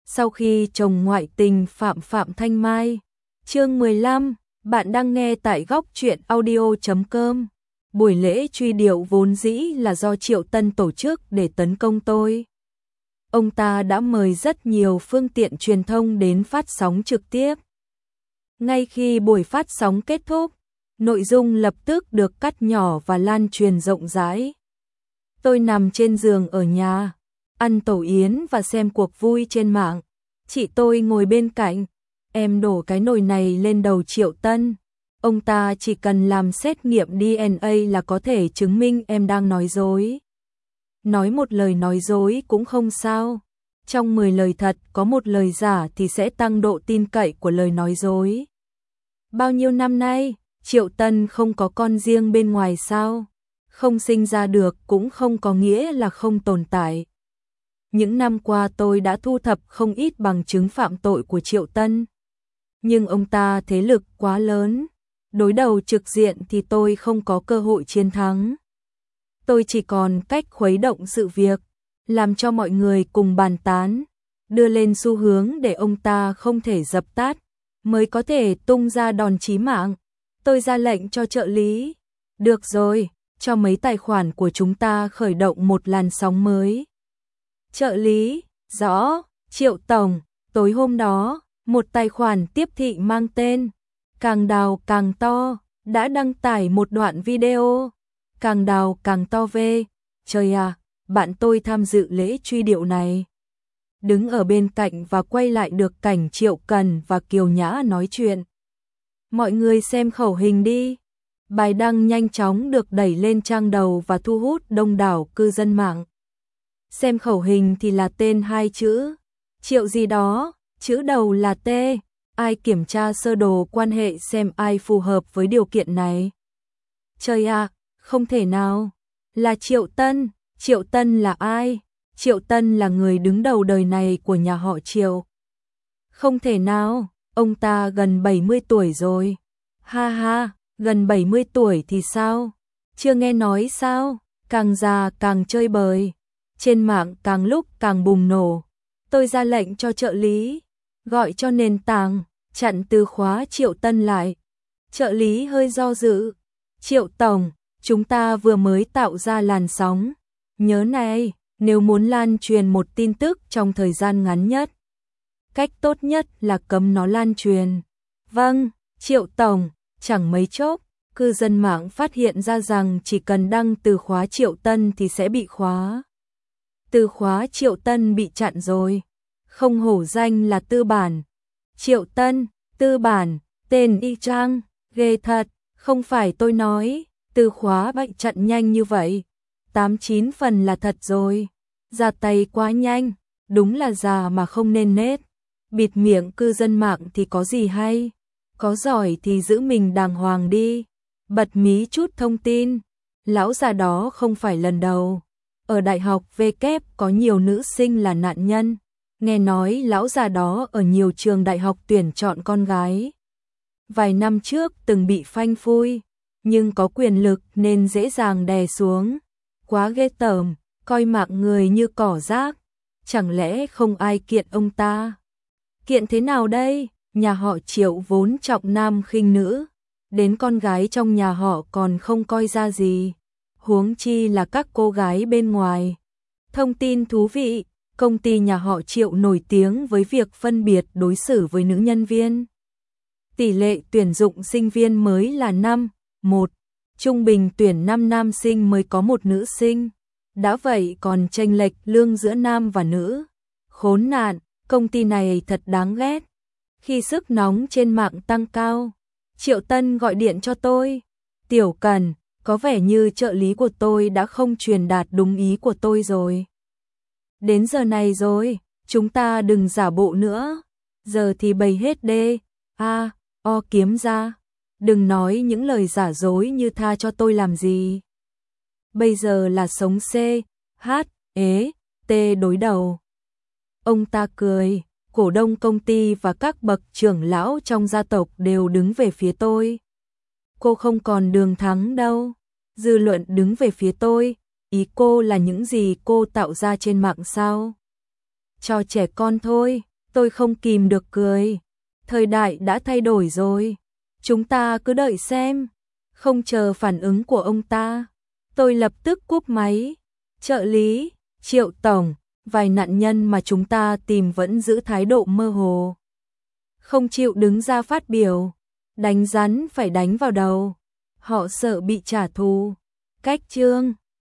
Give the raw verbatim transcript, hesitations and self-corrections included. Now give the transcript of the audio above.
Sau khi chồng ngoại tình Phạm Phạm Thanh Mai. Chương mười lăm, bạn đang nghe tại góc truyện audio chấm com. Buổi lễ truy điệu vốn dĩ là do Triệu Tân tổ chức để tấn công tôi. Ông ta đã mời rất nhiều phương tiện truyền thông đến phát sóng trực tiếp. Ngay khi buổi phát sóng kết thúc, nội dung lập tức được cắt nhỏ và lan truyền rộng rãi. Tôi nằm trên giường ở nhà, ăn tổ yến và xem cuộc vui trên mạng. Chị tôi ngồi bên cạnh, em đổ cái nồi này lên đầu Triệu Tân. Ông ta chỉ cần làm xét nghiệm đê en a là có thể chứng minh em đang nói dối. Nói một lời nói dối cũng không sao. Trong mười lời thật có một lời giả thì sẽ tăng độ tin cậy của lời nói dối. Bao nhiêu năm nay, Triệu Tân không có con riêng bên ngoài sao? Không sinh ra được cũng không có nghĩa là không tồn tại. Những năm qua tôi đã thu thập không ít bằng chứng phạm tội của Triệu Tân. Nhưng ông ta thế lực quá lớn. Đối đầu trực diện thì tôi không có cơ hội chiến thắng. Tôi chỉ còn cách khuấy động sự việc, làm cho mọi người cùng bàn tán, đưa lên xu hướng để ông ta không thể dập tắt, mới có thể tung ra đòn chí mạng. Tôi ra lệnh cho trợ lý. Được rồi, cho mấy tài khoản của chúng ta khởi động một làn sóng mới. Trợ lý, rõ, Triệu Tổng, tối hôm đó, một tài khoản tiếp thị mang tên Càng Đào Càng To đã đăng tải một đoạn video. Càng đào càng to về. Trời à, bạn tôi tham dự lễ truy điệu này. Đứng ở bên cạnh và quay lại được cảnh Triệu Cần và Kiều Nhã nói chuyện. Mọi người xem khẩu hình đi. Bài đăng nhanh chóng được đẩy lên trang đầu và thu hút đông đảo cư dân mạng. Xem khẩu hình thì là tên hai chữ. Triệu gì đó, chữ đầu là T. Ai kiểm tra sơ đồ quan hệ xem ai phù hợp với điều kiện này. Trời ạ, à, không thể nào. Là Triệu Tân. Triệu Tân là ai? Triệu Tân là người đứng đầu đời này của nhà họ Triệu. Không thể nào, ông ta gần bảy mươi tuổi rồi. Ha ha, gần bảy mươi tuổi thì sao? Chưa nghe nói sao? Càng già càng chơi bời. Trên mạng càng lúc càng bùng nổ. Tôi ra lệnh cho trợ lý, gọi cho nền tảng, chặn từ khóa Triệu Tân lại. Trợ lý hơi do dự. Triệu Tổng, chúng ta vừa mới tạo ra làn sóng. Nhớ này, nếu muốn lan truyền một tin tức trong thời gian ngắn nhất, cách tốt nhất là cấm nó lan truyền. Vâng, Triệu Tổng. Chẳng mấy chốc, cư dân mạng phát hiện ra rằng chỉ cần đăng từ khóa Triệu Tân thì sẽ bị khóa. Từ khóa Triệu Tân bị chặn rồi. Không hổ danh là tư bản. Triệu Tân, tư bản, tên y chang, ghê thật, không phải tôi nói, từ khóa bị chặn nhanh như vậy. Tám chín phần là thật rồi. Ra tay quá nhanh, đúng là già mà không nên nết. Bịt miệng cư dân mạng thì có gì hay. Có giỏi thì giữ mình đàng hoàng đi. Bật mí chút thông tin. Lão già đó không phải lần đầu. Ở đại học vê kép có nhiều nữ sinh là nạn nhân. Nghe nói lão già đó ở nhiều trường đại học tuyển chọn con gái. Vài năm trước từng bị phanh phui, nhưng có quyền lực nên dễ dàng đè xuống. Quá ghê tởm, coi mạng người như cỏ rác. Chẳng lẽ không ai kiện ông ta? Kiện thế nào đây? Nhà họ Triệu vốn trọng nam khinh nữ, đến con gái trong nhà họ còn không coi ra gì, huống chi là các cô gái bên ngoài. Thông tin thú vị, công ty nhà họ Triệu nổi tiếng với việc phân biệt đối xử với nữ nhân viên. Tỷ lệ tuyển dụng sinh viên mới là năm một, trung bình tuyển năm nam sinh mới có một nữ sinh. Đã vậy còn chênh lệch lương giữa nam và nữ. Khốn nạn, công ty này thật đáng ghét. Khi sức nóng trên mạng tăng cao, Triệu Tân gọi điện cho tôi. Tiểu Cần, có vẻ như trợ lý của tôi đã không truyền đạt đúng ý của tôi rồi. Đến giờ này rồi, chúng ta đừng giả bộ nữa. Giờ thì bày hết đê, a, o kiếm ra. Đừng nói những lời giả dối như tha cho tôi làm gì. Bây giờ là sống C, H, ế, T đối đầu. Ông ta cười. Cổ đông công ty và các bậc trưởng lão trong gia tộc đều đứng về phía tôi. Cô không còn đường thắng đâu. Dư luận đứng về phía tôi. Ý cô là những gì cô tạo ra trên mạng sao? Cho trẻ con thôi. Tôi không kìm được cười. Thời đại đã thay đổi rồi. Chúng ta cứ đợi xem. Không chờ phản ứng của ông ta, tôi lập tức cúp máy. Trợ lý, Triệu tổng, vài nạn nhân mà chúng ta tìm vẫn giữ thái độ mơ hồ. Không chịu đứng ra phát biểu. Đánh rắn phải đánh vào đầu. Họ sợ bị trả thù. Cách chương